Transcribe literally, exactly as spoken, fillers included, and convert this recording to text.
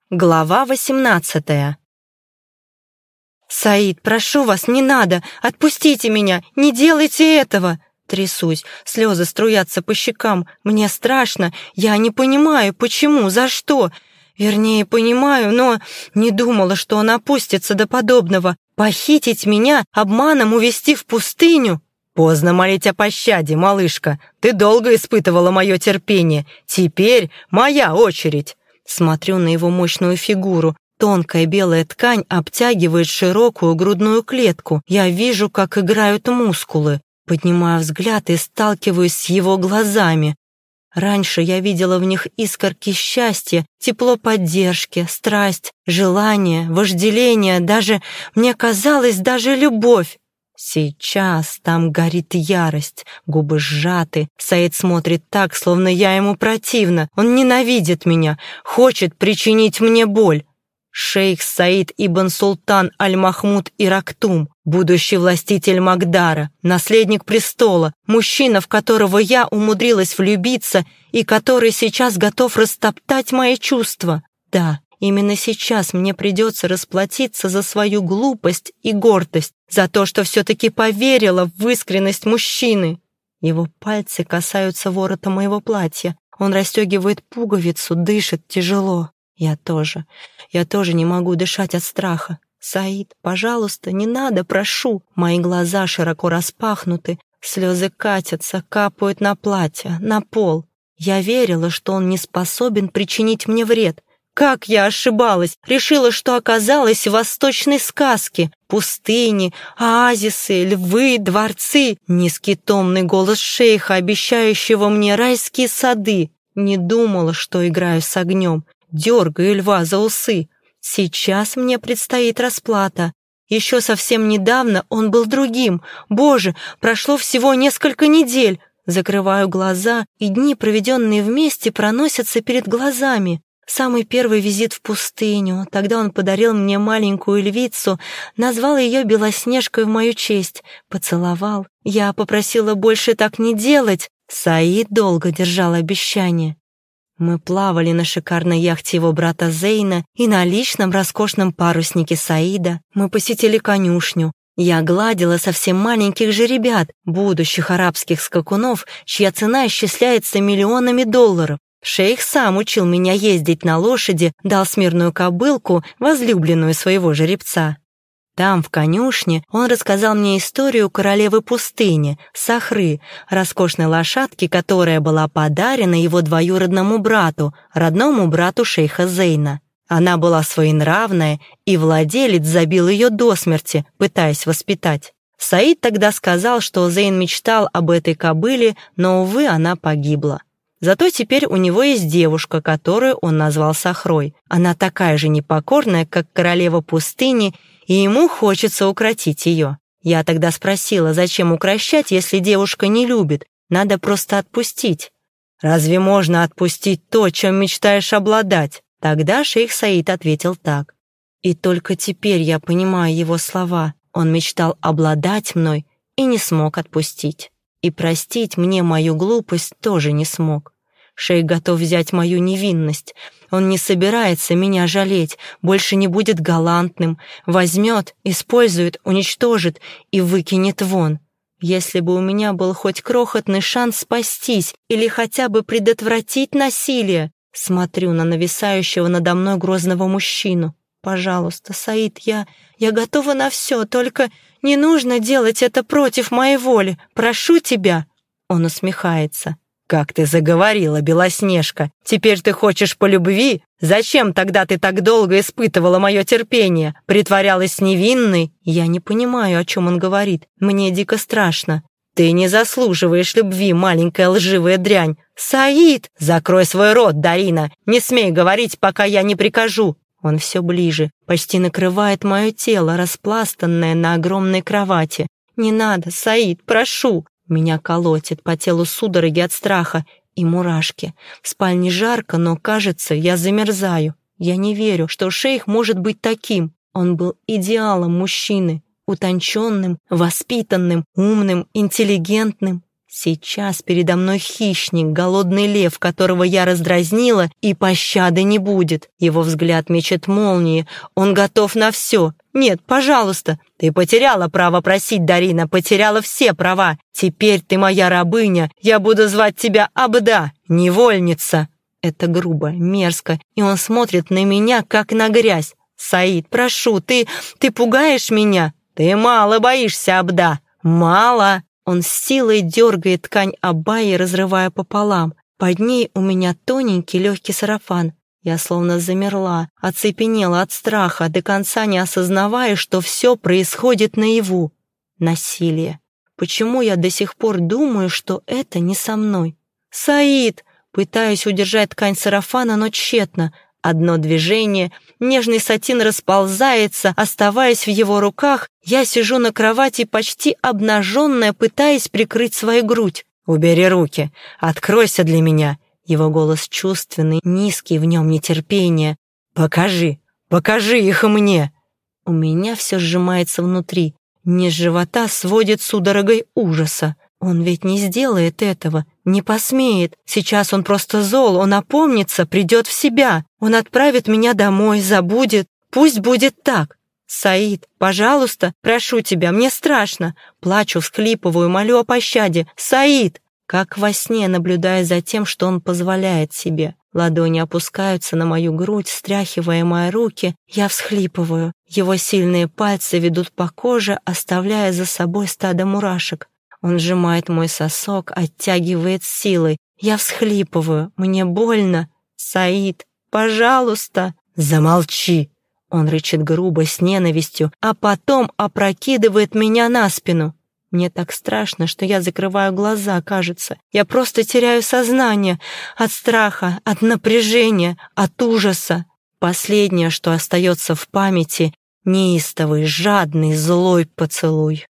Глава восемнадцатая. «Саид, прошу вас, не надо! Отпустите меня! Не делайте этого!» Трясусь, слезы струятся по щекам. Мне страшно, я не понимаю, почему, за что. Вернее, понимаю, но не думала, что он опустится до подобного. Похитить меня, обманом увезти в пустыню? Поздно молить о пощаде, малышка. Ты долго испытывала мое терпение. Теперь моя очередь. Смотрю на его мощную фигуру. Тонкая белая ткань обтягивает широкую грудную клетку. Я вижу, как играют мускулы. Поднимаю взгляд и сталкиваюсь с его глазами. Раньше я видела в них искорки счастья, тепло поддержки, страсть, желание, вожделение, даже, мне казалось, даже любовь. Сейчас там горит ярость, губы сжаты. Саид смотрит так, словно я ему противна. Он ненавидит меня, хочет причинить мне боль. Шейх Саид ибн Султан Аль-Махмуд Ирактум, будущий властитель Магдара, наследник престола, мужчина, в которого я умудрилась влюбиться и который сейчас готов растоптать мои чувства. Да, именно сейчас мне придется расплатиться за свою глупость и гордость, за то, что все-таки поверила в искренность мужчины. Его пальцы касаются ворота моего платья. Он расстегивает пуговицу, дышит тяжело. Я тоже. Я тоже не могу дышать от страха. «Саид, пожалуйста, не надо, прошу». Мои глаза широко распахнуты, слезы катятся, капают на платье, на пол. Я верила, что он не способен причинить мне вред. Как я ошибалась, решила, что оказалась в восточной сказке. Пустыни, оазисы, львы, дворцы. Низкий томный голос шейха, обещающего мне райские сады. Не думала, что играю с огнем, дергаю льва за усы. Сейчас мне предстоит расплата. Еще совсем недавно он был другим. Боже, прошло всего несколько недель. Закрываю глаза, и дни, проведенные вместе, проносятся перед глазами. Самый первый визит в пустыню. Тогда он подарил мне маленькую львицу, назвал ее Белоснежкой в мою честь, поцеловал. Я попросила больше так не делать. Саид долго держал обещание. Мы плавали на шикарной яхте его брата Зейна и на личном роскошном паруснике Саида. Мы посетили конюшню. Я гладила совсем маленьких жеребят, будущих арабских скакунов, чья цена исчисляется миллионами долларов. Шейх сам учил меня ездить на лошади, дал смирную кобылку, возлюбленную своего жеребца. Там, в конюшне, он рассказал мне историю королевы пустыни, Сахры, роскошной лошадки, которая была подарена его двоюродному брату, родному брату шейха Зейна. Она была своенравная, и владелец забил ее до смерти, пытаясь воспитать. Саид тогда сказал, что Зейн мечтал об этой кобыле, но, увы, она погибла. Зато теперь у него есть девушка, которую он назвал Сахрой. Она такая же непокорная, как королева пустыни, и ему хочется укротить ее. Я тогда спросила, зачем укрощать, если девушка не любит? Надо просто отпустить. Разве можно отпустить то, чем мечтаешь обладать? Тогда шейх Саид ответил так. И только теперь я понимаю его слова. Он мечтал обладать мной и не смог отпустить. И простить мне мою глупость тоже не смог. Шейх готов взять мою невинность. Он не собирается меня жалеть, больше не будет галантным. Возьмет, использует, уничтожит и выкинет вон. Если бы у меня был хоть крохотный шанс спастись или хотя бы предотвратить насилие. Смотрю на нависающего надо мной грозного мужчину. Пожалуйста, Саид, я... я готова на все, только не нужно делать это против моей воли. Прошу тебя. Он усмехается. «Как ты заговорила, Белоснежка! Теперь ты хочешь по любви? Зачем тогда ты так долго испытывала мое терпение? Притворялась невинной?» Я не понимаю, о чем он говорит. Мне дико страшно. «Ты не заслуживаешь любви, маленькая лживая дрянь!» «Саид!» «Закрой свой рот, Дарина! Не смей говорить, пока я не прикажу!» Он все ближе, почти накрывает мое тело, распластанное на огромной кровати. «Не надо, Саид, прошу!» Меня колотит по телу судороги от страха и мурашки. В спальне жарко, но, кажется, я замерзаю. Я не верю, что шейх может быть таким. Он был идеалом мужчины, утонченным, воспитанным, умным, интеллигентным. Сейчас передо мной хищник, голодный лев, которого я раздразнила, и пощады не будет. Его взгляд мечет молнии, он готов на все. Нет, пожалуйста, ты потеряла право просить, Дарина, потеряла все права. Теперь ты моя рабыня, я буду звать тебя Абда, невольница. Это грубо, мерзко, и он смотрит на меня, как на грязь. Саид, прошу, ты, ты пугаешь меня? Ты мало боишься, Абда, мало. Он с силой дергает ткань абайи, разрывая пополам. Под ней у меня тоненький легкий сарафан. Я словно замерла, оцепенела от страха, до конца не осознавая, что все происходит наяву. Насилие. Почему я до сих пор думаю, что это не со мной? «Саид!» Пытаюсь удержать ткань сарафана, но тщетно. Одно движение, нежный сатин расползается, оставаясь в его руках, я сижу на кровати почти обнаженная, пытаясь прикрыть свою грудь. «Убери руки, откройся для меня». Его голос чувственный, низкий, в нем нетерпение. «Покажи, покажи их мне». У меня все сжимается внутри, низ живота сводит судорогой ужаса. Он ведь не сделает этого, не посмеет. Сейчас он просто зол, он опомнится, придет в себя. Он отправит меня домой, забудет. Пусть будет так. «Саид, пожалуйста, прошу тебя, мне страшно». Плачу, всхлипываю, молю о пощаде. «Саид!» Как во сне, наблюдая за тем, что он позволяет себе. Ладони опускаются на мою грудь, стряхивая мои руки. Я всхлипываю. Его сильные пальцы ведут по коже, оставляя за собой стадо мурашек. Он сжимает мой сосок, оттягивает силой. Я всхлипываю. Мне больно. «Саид, пожалуйста!» «Замолчи!» Он рычит грубо, с ненавистью, а потом опрокидывает меня на спину. Мне так страшно, что я закрываю глаза, кажется. Я просто теряю сознание от страха, от напряжения, от ужаса. Последнее, что остается в памяти — неистовый, жадный, злой поцелуй.